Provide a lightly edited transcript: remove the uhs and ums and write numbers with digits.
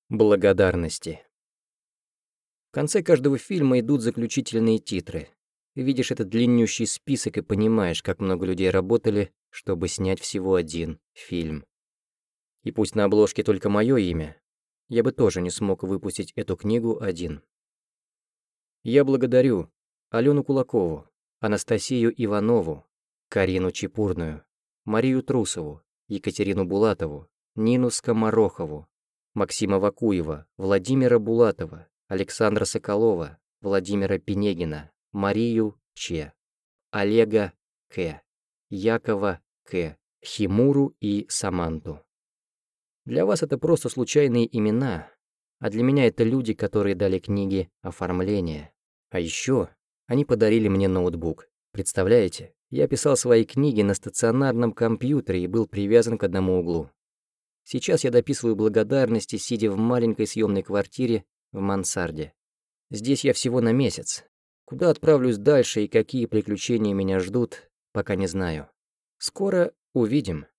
Благодарности. В конце каждого фильма идут заключительные титры. Видишь этот длиннющий список и понимаешь, как много людей работали, чтобы снять всего один фильм. И пусть на обложке только мое имя, я бы тоже не смог выпустить эту книгу один. Я благодарю Алену Кулакову, Анастасию Иванову, Карину Чепурную, Марию Трусову, Екатерину Булатову, Нину Скоморохову, Максима Вакуева, Владимира Булатова, Александра Соколова, Владимира Пенегина, Марию Ч, Олега К, Якова К, Химуру и Саманту. Для вас это просто случайные имена, а для меня это люди, которые дали книге оформление. А еще они подарили мне ноутбук. Представляете, я писал свои книги на стационарном компьютере и был привязан к одному углу. Сейчас я дописываю благодарности, сидя в маленькой съемной квартире в мансарде. Здесь я всего на месяц. Куда отправлюсь дальше и какие приключения меня ждут, пока не знаю. Скоро увидим.